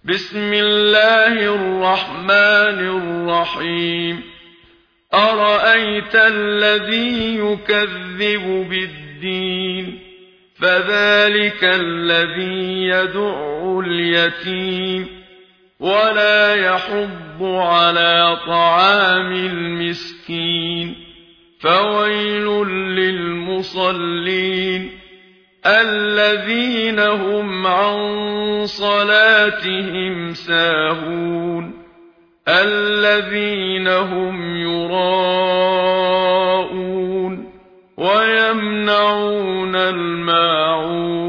بسم الله الرحمن الرحيم أرأيت الذي يكذب بالدين فذلك الذي يدع اليتيم ولا يحض على طعام المسكين فويل للمصلين الذين هم عن صلاتهم ساهون الذين هم يراءون ويمنعون الماعون